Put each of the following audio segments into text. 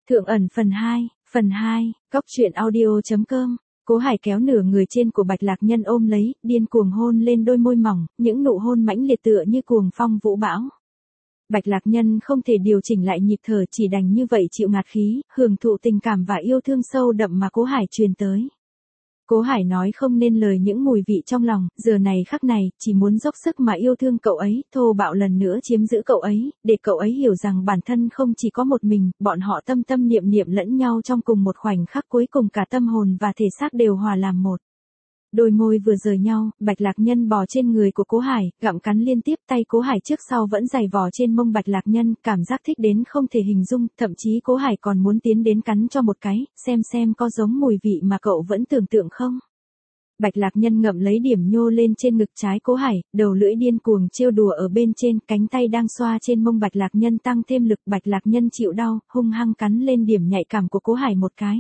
Thượng ẩn phần 2, Cóc truyện audio.com. Cố Hải kéo nửa người trên của Bạch Lạc Nhân ôm lấy, điên cuồng hôn lên đôi môi mỏng, những nụ hôn mãnh liệt tựa như cuồng phong vũ bão. Bạch Lạc Nhân không thể điều chỉnh lại nhịp thở, chỉ đành như vậy chịu ngạt khí, hưởng thụ tình cảm và yêu thương sâu đậm mà Cố Hải truyền tới. Cố Hải nói không nên lời những mùi vị trong lòng, giờ này khắc này, chỉ muốn dốc sức mà yêu thương cậu ấy, thô bạo lần nữa chiếm giữ cậu ấy, để cậu ấy hiểu rằng bản thân không chỉ có một mình, bọn họ tâm tâm niệm niệm lẫn nhau trong cùng một khoảnh khắc, cuối cùng cả tâm hồn và thể xác đều hòa làm một. Đôi môi vừa rời nhau, Bạch Lạc Nhân bò trên người của Cố Hải, gặm cắn liên tiếp, tay Cố Hải trước sau vẫn giày vò trên mông Bạch Lạc Nhân, cảm giác thích đến không thể hình dung, thậm chí Cố Hải còn muốn tiến đến cắn cho một cái, xem có giống mùi vị mà cậu vẫn tưởng tượng không. Bạch Lạc Nhân ngậm lấy điểm nhô lên trên ngực trái Cố Hải, đầu lưỡi điên cuồng trêu đùa ở bên trên, cánh tay đang xoa trên mông Bạch Lạc Nhân tăng thêm lực, Bạch Lạc Nhân chịu đau, hung hăng cắn lên điểm nhạy cảm của Cố Hải một cái.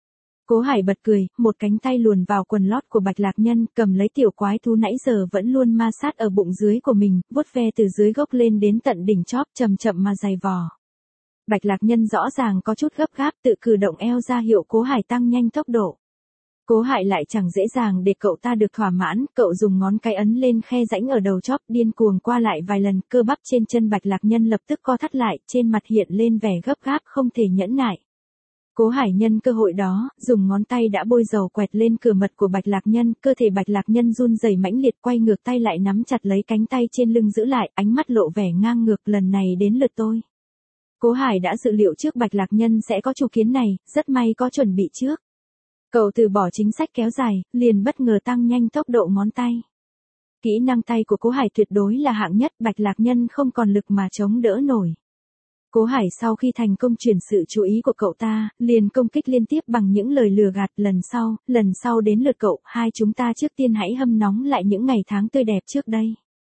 Cố Hải bật cười, một cánh tay luồn vào quần lót của Bạch Lạc Nhân, cầm lấy tiểu quái thú nãy giờ vẫn luôn ma sát ở bụng dưới của mình, vuốt ve từ dưới gốc lên đến tận đỉnh chóp, chậm chậm mà giày vò. Bạch Lạc Nhân rõ ràng có chút gấp gáp, tự cử động eo ra hiệu Cố Hải tăng nhanh tốc độ. Cố Hải lại chẳng dễ dàng để cậu ta được thỏa mãn, cậu dùng ngón cái ấn lên khe rãnh ở đầu chóp, điên cuồng qua lại vài lần, cơ bắp trên chân Bạch Lạc Nhân lập tức co thắt lại, trên mặt hiện lên vẻ gấp gáp không thể nhẫn nại. Cố Hải nhân cơ hội đó, dùng ngón tay đã bôi dầu quẹt lên cửa mật của Bạch Lạc Nhân, cơ thể Bạch Lạc Nhân run rẩy mãnh liệt, quay ngược tay lại nắm chặt lấy cánh tay trên lưng giữ lại, ánh mắt lộ vẻ ngang ngược, lần này đến lượt tôi. Cố Hải đã dự liệu trước Bạch Lạc Nhân sẽ có chủ kiến này, rất may có chuẩn bị trước. Cậu từ bỏ chính sách kéo dài, liền bất ngờ tăng nhanh tốc độ ngón tay. Kỹ năng tay của Cố Hải tuyệt đối là hạng nhất, Bạch Lạc Nhân không còn lực mà chống đỡ nổi. Cố Hải sau khi thành công chuyển sự chú ý của cậu ta, liền công kích liên tiếp bằng những lời lừa gạt, lần sau đến lượt cậu, hai chúng ta trước tiên hãy hâm nóng lại những ngày tháng tươi đẹp trước đây.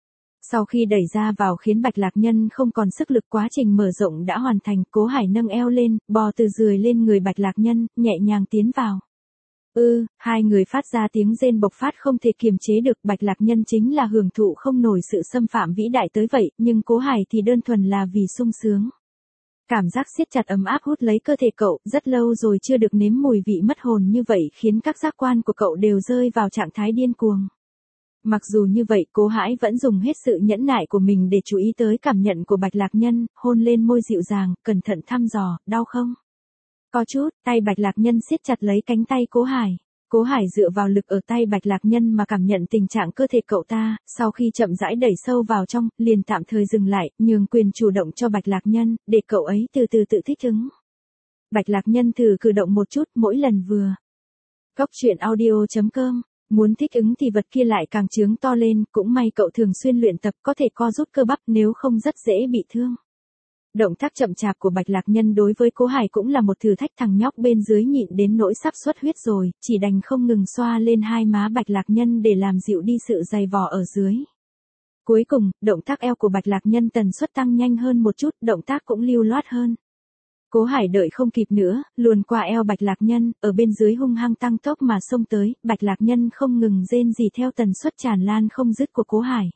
Sau khi đẩy ra vào khiến Bạch Lạc Nhân không còn sức lực, quá trình mở rộng đã hoàn thành, Cố Hải nâng eo lên, bò từ rười lên người Bạch Lạc Nhân, nhẹ nhàng tiến vào. Hai người phát ra tiếng rên bộc phát không thể kiềm chế được, Bạch Lạc Nhân chính là hưởng thụ không nổi sự xâm phạm vĩ đại tới vậy, nhưng Cố Hải thì đơn thuần là vì sung sướng. Cảm giác siết chặt ấm áp hút lấy cơ thể cậu, rất lâu rồi chưa được nếm mùi vị mất hồn như vậy, khiến các giác quan của cậu đều rơi vào trạng thái điên cuồng. Mặc dù như vậy, Cố Hải vẫn dùng hết sự nhẫn nại của mình để chú ý tới cảm nhận của Bạch Lạc Nhân, hôn lên môi dịu dàng, cẩn thận thăm dò, đau không? Có chút, tay Bạch Lạc Nhân siết chặt lấy cánh tay Cố Hải. Cố Hải dựa vào lực ở tay Bạch Lạc Nhân mà cảm nhận tình trạng cơ thể cậu ta, sau khi chậm rãi đẩy sâu vào trong, liền tạm thời dừng lại, nhường quyền chủ động cho Bạch Lạc Nhân, để cậu ấy từ từ tự thích ứng. Bạch Lạc Nhân thử cử động một chút, mỗi lần vừa. Cóc truyện audio.com. Muốn thích ứng thì vật kia lại càng trướng to lên, cũng may cậu thường xuyên luyện tập, có thể co rút cơ bắp, nếu không rất dễ bị thương. Động tác chậm chạp của Bạch Lạc Nhân đối với Cố Hải cũng là một thử thách, thằng nhóc bên dưới nhịn đến nỗi sắp xuất huyết rồi, chỉ đành không ngừng xoa lên hai má Bạch Lạc Nhân để làm dịu đi sự dày vò ở dưới. Cuối cùng, động tác eo của Bạch Lạc Nhân tần suất tăng nhanh hơn một chút, động tác cũng lưu loát hơn. Cố Hải đợi không kịp nữa, luồn qua eo Bạch Lạc Nhân, ở bên dưới hung hăng tăng tốc mà xông tới, Bạch Lạc Nhân không ngừng rên rỉ theo tần suất tràn lan không dứt của Cố Hải.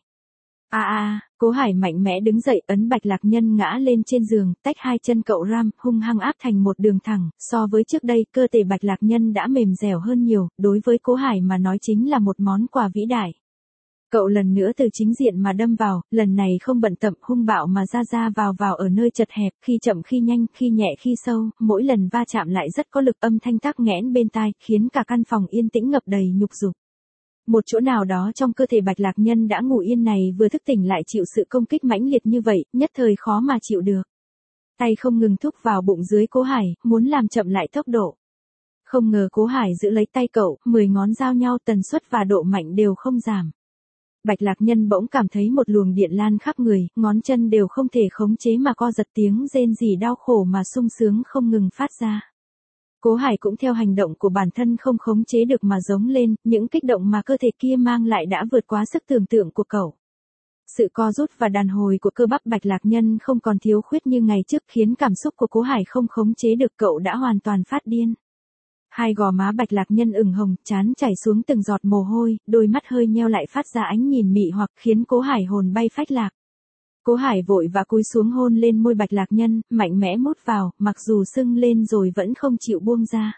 Cố Hải mạnh mẽ đứng dậy, ấn Bạch Lạc Nhân ngã lên trên giường, tách hai chân cậu ram, hung hăng áp thành một đường thẳng, so với trước đây, cơ thể Bạch Lạc Nhân đã mềm dẻo hơn nhiều, đối với Cố Hải mà nói chính là một món quà vĩ đại. Cậu lần nữa từ chính diện mà đâm vào, lần này không bận tâm, hung bạo mà ra vào ở nơi chật hẹp, khi chậm khi nhanh, khi nhẹ khi sâu, mỗi lần va chạm lại rất có lực, âm thanh tắc nghẽn bên tai, khiến cả căn phòng yên tĩnh ngập đầy nhục dục. Một chỗ nào đó trong cơ thể Bạch Lạc Nhân đã ngủ yên này vừa thức tỉnh lại chịu sự công kích mãnh liệt như vậy, nhất thời khó mà chịu được. Tay không ngừng thúc vào bụng dưới Cố Hải, muốn làm chậm lại tốc độ. Không ngờ Cố Hải giữ lấy tay cậu, 10 ngón giao nhau, tần suất và độ mạnh đều không giảm. Bạch Lạc Nhân bỗng cảm thấy một luồng điện lan khắp người, ngón chân đều không thể khống chế mà co giật, tiếng rên rỉ đau khổ mà sung sướng không ngừng phát ra. Cố Hải cũng theo hành động của bản thân không khống chế được mà giống lên, những kích động mà cơ thể kia mang lại đã vượt quá sức tưởng tượng của cậu. Sự co rút và đàn hồi của cơ bắp Bạch Lạc Nhân không còn thiếu khuyết như ngày trước, khiến cảm xúc của Cố Hải không khống chế được, cậu đã hoàn toàn phát điên. Hai gò má Bạch Lạc Nhân ửng hồng, trán chảy xuống từng giọt mồ hôi, đôi mắt hơi nheo lại phát ra ánh nhìn mị hoặc, khiến Cố Hải hồn bay phách lạc. Cố Hải vội và cúi xuống hôn lên môi Bạch Lạc Nhân, mạnh mẽ mút vào, mặc dù sưng lên rồi vẫn không chịu buông ra.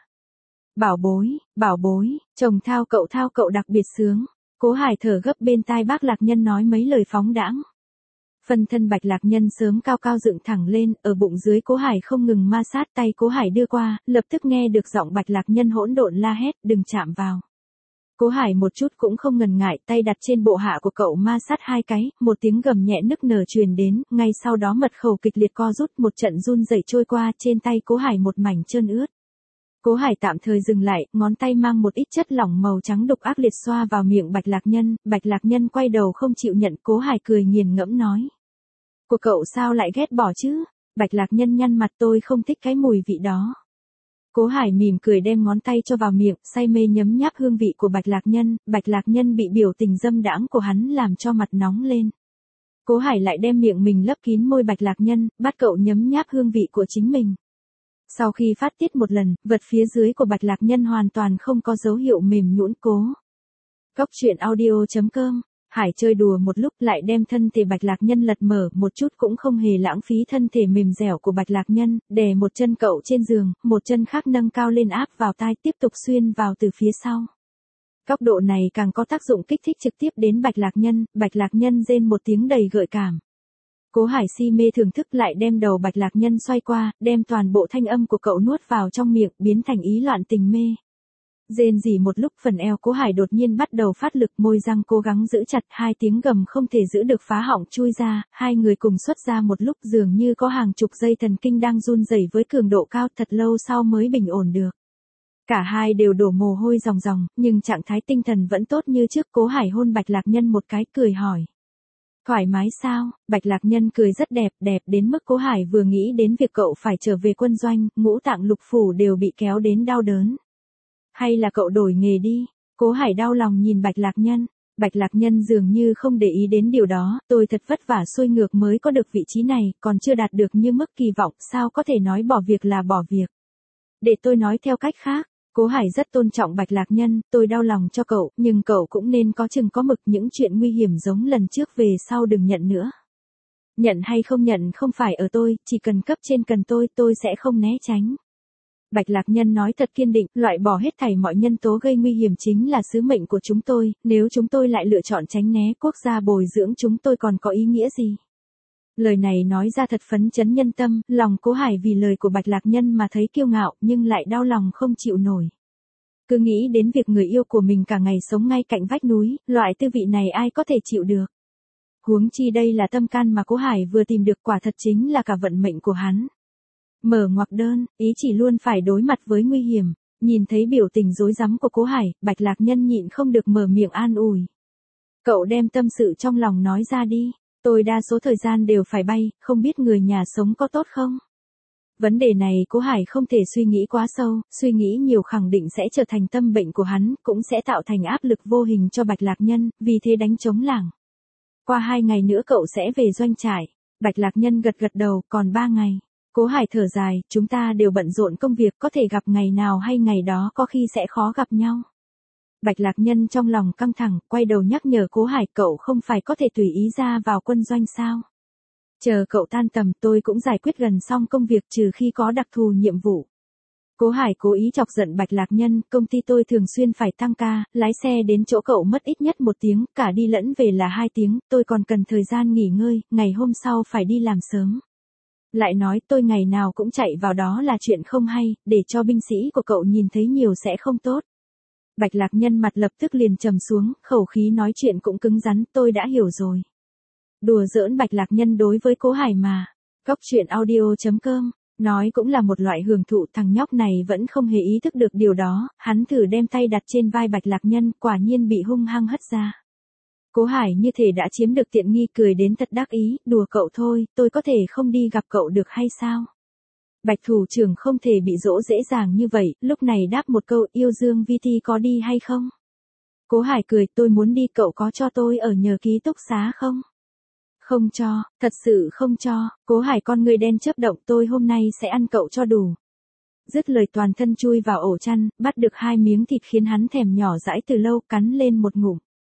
Bảo bối, chồng thao cậu đặc biệt sướng. Cố Hải thở gấp bên tai bác Lạc Nhân nói mấy lời phóng đãng. Phân thân Bạch Lạc Nhân sớm cao cao dựng thẳng lên, ở bụng dưới Cố Hải không ngừng ma sát, tay Cố Hải đưa qua, lập tức nghe được giọng Bạch Lạc Nhân hỗn độn la hét, đừng chạm vào. Cố Hải một chút cũng không ngần ngại, tay đặt trên bộ hạ của cậu ma sát 2 cái, một tiếng gầm nhẹ nức nở truyền đến, ngay sau đó mật khẩu kịch liệt co rút, một trận run rẩy trôi qua, trên tay Cố Hải một mảnh trơn ướt. Cố Hải tạm thời dừng lại, ngón tay mang một ít chất lỏng màu trắng đục ác liệt xoa vào miệng Bạch Lạc Nhân quay đầu không chịu nhận, Cố Hải cười nghiền ngẫm nói. Của cậu sao lại ghét bỏ chứ? Bạch Lạc Nhân nhăn mặt, tôi không thích cái mùi vị đó. Cố Hải mỉm cười đem ngón tay cho vào miệng, say mê nhấm nháp hương vị của Bạch Lạc Nhân bị biểu tình dâm đãng của hắn làm cho mặt nóng lên. Cố Hải lại đem miệng mình lấp kín môi Bạch Lạc Nhân, bắt cậu nhấm nháp hương vị của chính mình. Sau khi phát tiết một lần, vật phía dưới của Bạch Lạc Nhân hoàn toàn không có dấu hiệu mềm nhũn. Cóc truyện audio.com. Hải chơi đùa một lúc lại đem thân thể Bạch Lạc Nhân lật mở, một chút cũng không hề lãng phí thân thể mềm dẻo của Bạch Lạc Nhân, đè một chân cậu trên giường, một chân khác nâng cao lên áp vào tai, tiếp tục xuyên vào từ phía sau. Góc độ này càng có tác dụng kích thích trực tiếp đến Bạch Lạc Nhân rên một tiếng đầy gợi cảm. Cố Hải si mê thưởng thức lại đem đầu Bạch Lạc Nhân xoay qua, đem toàn bộ thanh âm của cậu nuốt vào trong miệng, biến thành ý loạn tình mê. Rên rỉ một lúc, phần eo Cố Hải đột nhiên bắt đầu phát lực, môi răng cố gắng giữ chặt, 2 tiếng gầm không thể giữ được phá họng chui ra, hai người cùng xuất ra một lúc, dường như có hàng chục dây thần kinh đang run rẩy với cường độ cao, thật lâu sau mới bình ổn được. Cả hai đều đổ mồ hôi ròng ròng, nhưng trạng thái tinh thần vẫn tốt như trước. Cố Hải hôn Bạch Lạc Nhân một cái, cười hỏi. Thoải mái sao? Bạch Lạc Nhân cười rất đẹp đến mức Cố Hải vừa nghĩ đến việc cậu phải trở về quân doanh, ngũ tạng lục phủ đều bị kéo đến đau đớn. Hay là cậu đổi nghề đi? Cố Hải đau lòng nhìn Bạch Lạc Nhân. Bạch Lạc Nhân dường như không để ý đến điều đó, tôi thật vất vả xuôi ngược mới có được vị trí này, còn chưa đạt được như mức kỳ vọng, sao có thể nói bỏ việc là bỏ việc. Để tôi nói theo cách khác, Cố Hải rất tôn trọng Bạch Lạc Nhân, tôi đau lòng cho cậu, nhưng cậu cũng nên có chừng có mực, những chuyện nguy hiểm giống lần trước về sau đừng nhận nữa. Nhận hay không nhận không phải ở tôi, chỉ cần cấp trên cần tôi sẽ không né tránh. Bạch Lạc Nhân nói thật kiên định, loại bỏ hết thảy mọi nhân tố gây nguy hiểm chính là sứ mệnh của chúng tôi, nếu chúng tôi lại lựa chọn tránh né, quốc gia bồi dưỡng chúng tôi còn có ý nghĩa gì? Lời này nói ra thật phấn chấn nhân tâm, lòng Cố Hải vì lời của Bạch Lạc Nhân mà thấy kiêu ngạo, nhưng lại đau lòng không chịu nổi. Cứ nghĩ đến việc người yêu của mình cả ngày sống ngay cạnh vách núi, loại tư vị này ai có thể chịu được. Huống chi đây là tâm can mà Cố Hải vừa tìm được, quả thật chính là cả vận mệnh của hắn. Mở ngoặc đơn, ý chỉ luôn phải đối mặt với nguy hiểm. Nhìn thấy biểu tình rối rắm của Cố Hải, Bạch Lạc Nhân nhịn không được mở miệng an ủi. Cậu đem tâm sự trong lòng nói ra đi. Tôi đa số thời gian đều phải bay, không biết người nhà sống có tốt không? Vấn đề này Cố Hải không thể suy nghĩ quá sâu, suy nghĩ nhiều khẳng định sẽ trở thành tâm bệnh của hắn, cũng sẽ tạo thành áp lực vô hình cho Bạch Lạc Nhân, vì thế đánh trống lảng. Qua 2 ngày nữa cậu sẽ về doanh trại. Bạch Lạc Nhân gật đầu, còn 3 ngày. Cố Hải thở dài, chúng ta đều bận rộn công việc, có thể gặp ngày nào hay ngày đó có khi sẽ khó gặp nhau. Bạch Lạc Nhân trong lòng căng thẳng, quay đầu nhắc nhở Cố Hải, cậu không phải có thể tùy ý ra vào quân doanh sao? Chờ cậu tan tầm tôi cũng giải quyết gần xong công việc, trừ khi có đặc thù nhiệm vụ. Cố Hải cố ý chọc giận Bạch Lạc Nhân, công ty tôi thường xuyên phải tăng ca, lái xe đến chỗ cậu mất ít nhất 1 tiếng, cả đi lẫn về là 2 tiếng, tôi còn cần thời gian nghỉ ngơi, ngày hôm sau phải đi làm sớm. Lại nói tôi ngày nào cũng chạy vào đó là chuyện không hay, để cho binh sĩ của cậu nhìn thấy nhiều sẽ không tốt. Bạch Lạc Nhân mặt lập tức liền trầm xuống, khẩu khí nói chuyện cũng cứng rắn, tôi đã hiểu rồi. Đùa giỡn Bạch Lạc Nhân đối với Cố Hải mà. Cóc truyện audio.com, nói cũng là một loại hưởng thụ, thằng nhóc này vẫn không hề ý thức được điều đó, hắn thử đem tay đặt trên vai Bạch Lạc Nhân, quả nhiên bị hung hăng hất ra. Cố Hải như thể đã chiếm được tiện nghi, cười đến thật đắc ý, đùa cậu thôi, tôi có thể không đi gặp cậu được hay sao? Bạch thủ trưởng không thể bị dỗ dễ dàng như vậy, lúc này đáp một câu, yêu Dương VT có đi hay không? Cố Hải cười, tôi muốn đi, cậu có cho tôi ở nhờ ký túc xá không? Không cho, thật sự không cho. Cố Hải con người đen chớp động, tôi hôm nay sẽ ăn cậu cho đủ. Dứt lời toàn thân chui vào ổ chăn, bắt được 2 miếng thịt khiến hắn thèm nhỏ dãi từ lâu, cắn lên một ngụm.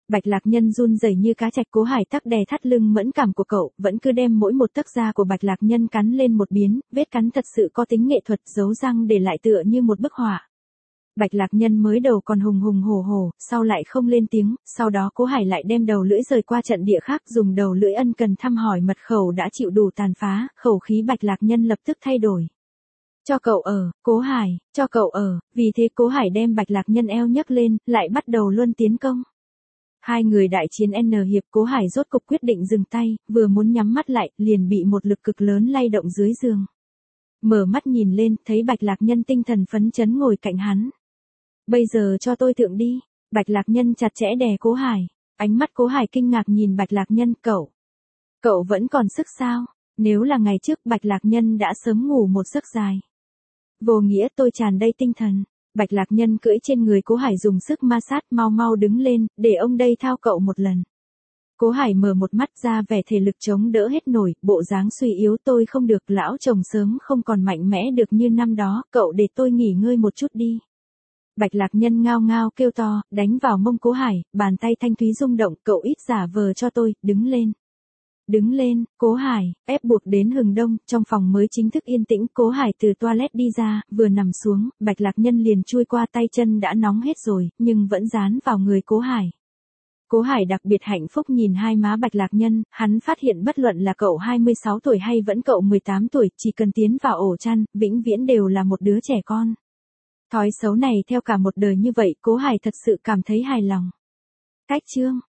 Bạch Lạc Nhân run rẩy như cá trạch. Cố Hải tắc đè thắt lưng mẫn cảm của cậu, vẫn cứ đem mỗi một tấc da của Bạch Lạc Nhân cắn lên một biến, vết cắn thật sự có tính nghệ thuật, dấu răng để lại tựa như một bức họa. Bạch Lạc Nhân mới đầu còn hùng hùng hổ hổ, sau lại không lên tiếng, sau đó Cố Hải lại đem đầu lưỡi rời qua trận địa khác, dùng đầu lưỡi ân cần thăm hỏi mật khẩu đã chịu đủ tàn phá, khẩu khí Bạch Lạc Nhân lập tức thay đổi. Cho cậu ở, Cố Hải, cho cậu ở, vì thế Cố Hải đem Bạch Lạc Nhân eo nhấc lên, lại bắt đầu luân tiến công. Hai người đại chiến N hiệp. Cố Hải rốt cục quyết định dừng tay, vừa muốn nhắm mắt lại, liền bị một lực cực lớn lay động dưới giường. Mở mắt nhìn lên, thấy Bạch Lạc Nhân tinh thần phấn chấn ngồi cạnh hắn. Bây giờ cho tôi thượng đi. Bạch Lạc Nhân chặt chẽ đè Cố Hải. Ánh mắt Cố Hải kinh ngạc nhìn Bạch Lạc Nhân. Cậu vẫn còn sức sao? Nếu là ngày trước Bạch Lạc Nhân đã sớm ngủ một giấc dài. Vô nghĩa, tôi tràn đầy tinh thần. Bạch Lạc Nhân cưỡi trên người Cố Hải dùng sức ma sát. Mau đứng lên, để ông đây thao cậu một lần. Cố Hải mở một mắt ra, vẻ thể lực chống đỡ hết nổi, bộ dáng suy yếu. Tôi không được, lão chồng sớm không còn mạnh mẽ được như năm đó, cậu để tôi nghỉ ngơi một chút đi. Bạch Lạc Nhân ngao ngao kêu to, đánh vào mông Cố Hải, bàn tay thanh thúy rung động. Cậu ít giả vờ cho tôi, đứng lên. Đứng lên, Cố Hải, ép buộc đến hừng đông, trong phòng mới chính thức yên tĩnh. Cố Hải từ toilet đi ra, vừa nằm xuống, Bạch Lạc Nhân liền chui qua, tay chân đã nóng hết rồi, nhưng vẫn dán vào người Cố Hải. Cố Hải đặc biệt hạnh phúc nhìn hai má Bạch Lạc Nhân, hắn phát hiện bất luận là cậu 26 tuổi hay vẫn cậu 18 tuổi, chỉ cần tiến vào ổ chăn, vĩnh viễn đều là một đứa trẻ con. Thói xấu này theo cả một đời như vậy, Cố Hải thật sự cảm thấy hài lòng. Cách chương